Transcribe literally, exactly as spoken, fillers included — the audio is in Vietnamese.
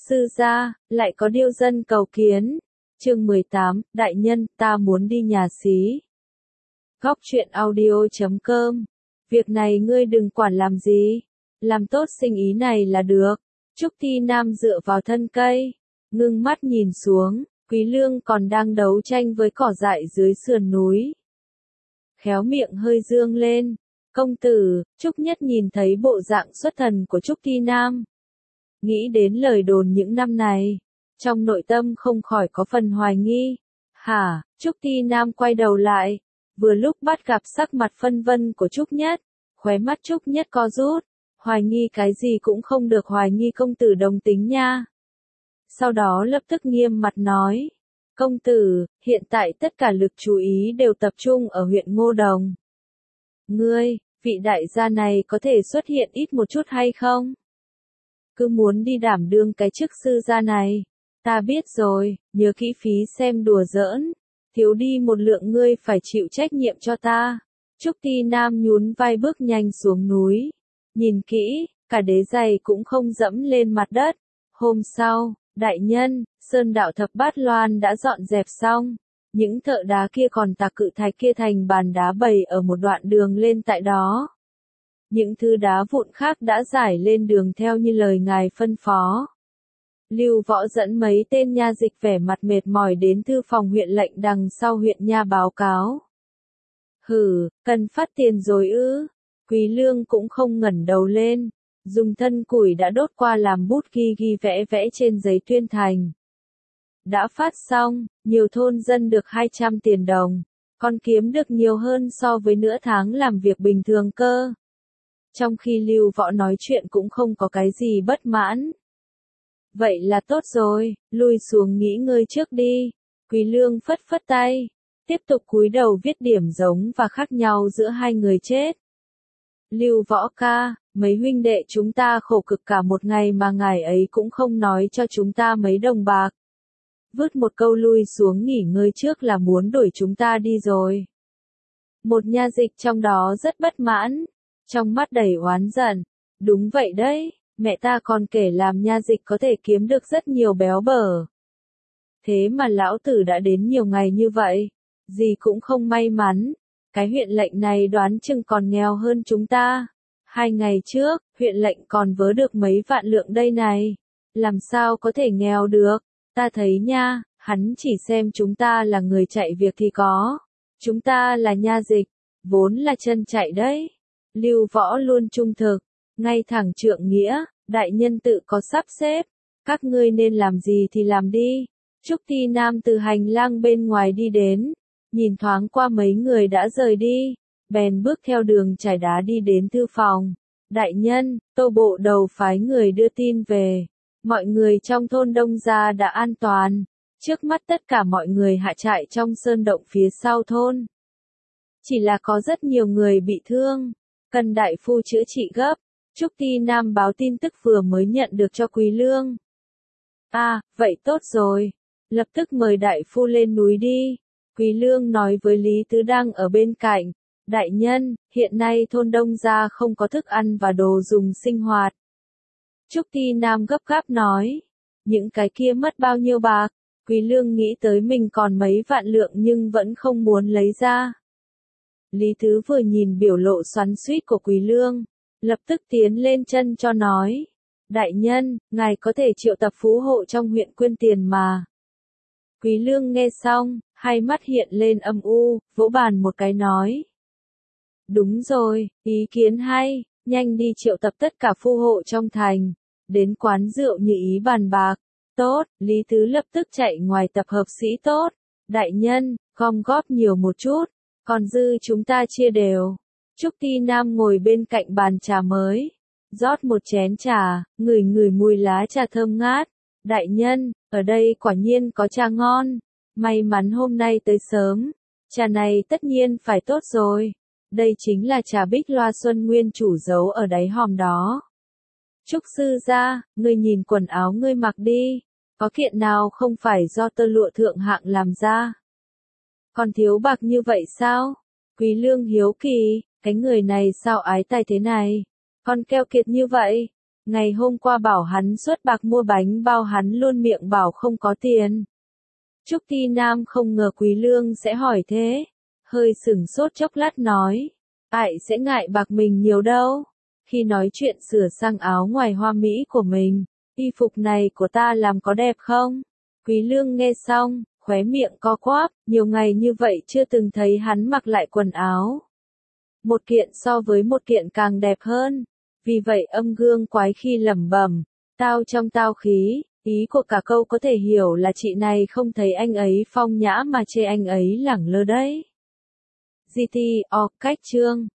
sư gia, lại có điêu dân cầu kiến. Chương mười tám, đại nhân, ta muốn đi nhà xí. Góc truyện audio chấm com. Việc này ngươi đừng quản làm gì, làm tốt sinh ý này là được. Trúc Ti Nam dựa vào thân cây, ngưng mắt nhìn xuống, Quý Lương còn đang đấu tranh với cỏ dại dưới sườn núi. Khéo miệng hơi dương lên, công tử, Trúc Nhất nhìn thấy bộ dạng xuất thần của Trúc Ti Nam. Nghĩ đến lời đồn những năm này, trong nội tâm không khỏi có phần hoài nghi. Hả, Trúc Ti Nam quay đầu lại, vừa lúc bắt gặp sắc mặt phân vân của Trúc Nhất, khóe mắt Trúc Nhất co rút, hoài nghi cái gì cũng không được hoài nghi công tử đồng tính nha. Sau đó lập tức nghiêm mặt nói, công tử, hiện tại tất cả lực chú ý đều tập trung ở huyện Ngô Đồng. Ngươi, vị đại gia này có thể xuất hiện ít một chút hay không? Cứ muốn đi đảm đương cái chức sư gia này, ta biết rồi, nhớ kỹ phí xem đùa giỡn, thiếu đi một lượng ngươi phải chịu trách nhiệm cho ta. Trúc Ti Nam nhún vai bước nhanh xuống núi, nhìn kỹ, cả đế giày cũng không dẫm lên mặt đất. Hôm sau, đại nhân, sơn đạo thập bát loan đã dọn dẹp xong, những thợ đá kia còn tạc cự thạch kia thành bàn đá bày ở một đoạn đường lên tại đó. Những thứ đá vụn khác đã giải lên đường theo như lời ngài phân phó. Lưu Võ dẫn mấy tên nha dịch vẻ mặt mệt mỏi đến thư phòng huyện lệnh đằng sau huyện nha báo cáo. Hừ, cần phát tiền rồi ư? Quý Lương cũng không ngẩng đầu lên, dùng thân củi đã đốt qua làm bút ghi ghi vẽ vẽ trên giấy tuyên thành. Đã phát xong, nhiều thôn dân được hai trăm tiền đồng, còn kiếm được nhiều hơn so với nửa tháng làm việc bình thường cơ. Trong khi Lưu Võ nói chuyện cũng không có cái gì bất mãn. Vậy là tốt rồi, lui xuống nghỉ ngơi trước đi. Quý Lương phất phất tay, tiếp tục cúi đầu viết điểm giống và khác nhau giữa hai người chết. Lưu Võ ca, mấy huynh đệ chúng ta khổ cực cả một ngày mà ngài ấy cũng không nói cho chúng ta mấy đồng bạc. Vứt một câu lui xuống nghỉ ngơi trước là muốn đuổi chúng ta đi rồi. Một nha dịch trong đó rất bất mãn, trong mắt đầy oán giận. Đúng vậy đấy, mẹ ta còn kể làm nha dịch có thể kiếm được rất nhiều béo bở. Thế mà lão tử đã đến nhiều ngày như vậy, gì cũng không may mắn. Cái huyện lệnh này đoán chừng còn nghèo hơn chúng ta. Hai ngày trước, huyện lệnh còn vớ được mấy vạn lượng đây này. Làm sao có thể nghèo được? Ta thấy nha, hắn chỉ xem chúng ta là người chạy việc thì có. Chúng ta là nha dịch, vốn là chân chạy đấy. Lưu Võ luôn trung thực, ngay thẳng trượng nghĩa, đại nhân tự có sắp xếp. Các ngươi nên làm gì thì làm đi. Trúc Ti Nam từ hành lang bên ngoài đi đến, nhìn thoáng qua mấy người đã rời đi, bèn bước theo đường trải đá đi đến thư phòng. Đại nhân, Tô bộ đầu phái người đưa tin về. Mọi người trong thôn Đông Gia đã an toàn. Trước mắt tất cả mọi người hạ trại trong sơn động phía sau thôn. Chỉ là có rất nhiều người bị thương, cần đại phu chữa trị gấp. Trúc Ti Nam báo tin tức vừa mới nhận được cho Quý Lương. À, vậy tốt rồi. Lập tức mời đại phu lên núi đi. Quý Lương nói với Lý Tứ đang ở bên cạnh. Đại nhân, hiện nay thôn Đông Gia không có thức ăn và đồ dùng sinh hoạt. Trúc Ti Nam gấp gáp nói. Những cái kia mất bao nhiêu bạc? Quý Lương nghĩ tới mình còn mấy vạn lượng nhưng vẫn không muốn lấy ra. Lý Tứ vừa nhìn biểu lộ xoắn xuýt của Quý Lương, lập tức tiến lên chân cho nói. Đại nhân, ngài có thể triệu tập phú hộ trong huyện quyên tiền mà. Quý Lương nghe xong, hai mắt hiện lên âm u, vỗ bàn một cái nói. Đúng rồi, ý kiến hay, nhanh đi triệu tập tất cả phú hộ trong thành, đến quán rượu như ý bàn bạc. Tốt, Lý Tứ lập tức chạy ngoài tập hợp sĩ tốt. Đại nhân, gom góp nhiều một chút, còn dư chúng ta chia đều. Trúc Ti Nam ngồi bên cạnh bàn trà mới, rót một chén trà, ngửi ngửi mùi lá trà thơm ngát. Đại nhân, ở đây quả nhiên có trà ngon. May mắn hôm nay tới sớm. Trà này tất nhiên phải tốt rồi. Đây chính là trà Bích Loa Xuân Nguyên chủ giấu ở đáy hòm đó. Trúc sư gia, ngươi nhìn quần áo ngươi mặc đi. Có kiện nào không phải do tơ lụa thượng hạng làm ra? Còn thiếu bạc như vậy sao? Quý Lương hiếu kỳ, cái người này sao ái tài thế này? Còn keo kiệt như vậy? Ngày hôm qua bảo hắn xuất bạc mua bánh bao hắn luôn miệng bảo không có tiền. Trúc Ti Nam không ngờ Quý Lương sẽ hỏi thế. Hơi sửng sốt chốc lát nói. Ải sẽ ngại bạc mình nhiều đâu. Khi nói chuyện sửa sang áo ngoài hoa mỹ của mình. Y phục này của ta làm có đẹp không? Quý Lương nghe xong, khóe miệng co quắp. Nhiều ngày như vậy chưa từng thấy hắn mặc lại quần áo. Một kiện so với một kiện càng đẹp hơn. Vì vậy âm gương quái khi lẩm bẩm. Tao trong tao khí. Ý của cả câu có thể hiểu là chị này không thấy anh ấy phong nhã mà chê anh ấy lẳng lơ đấy. giê tê o cách chương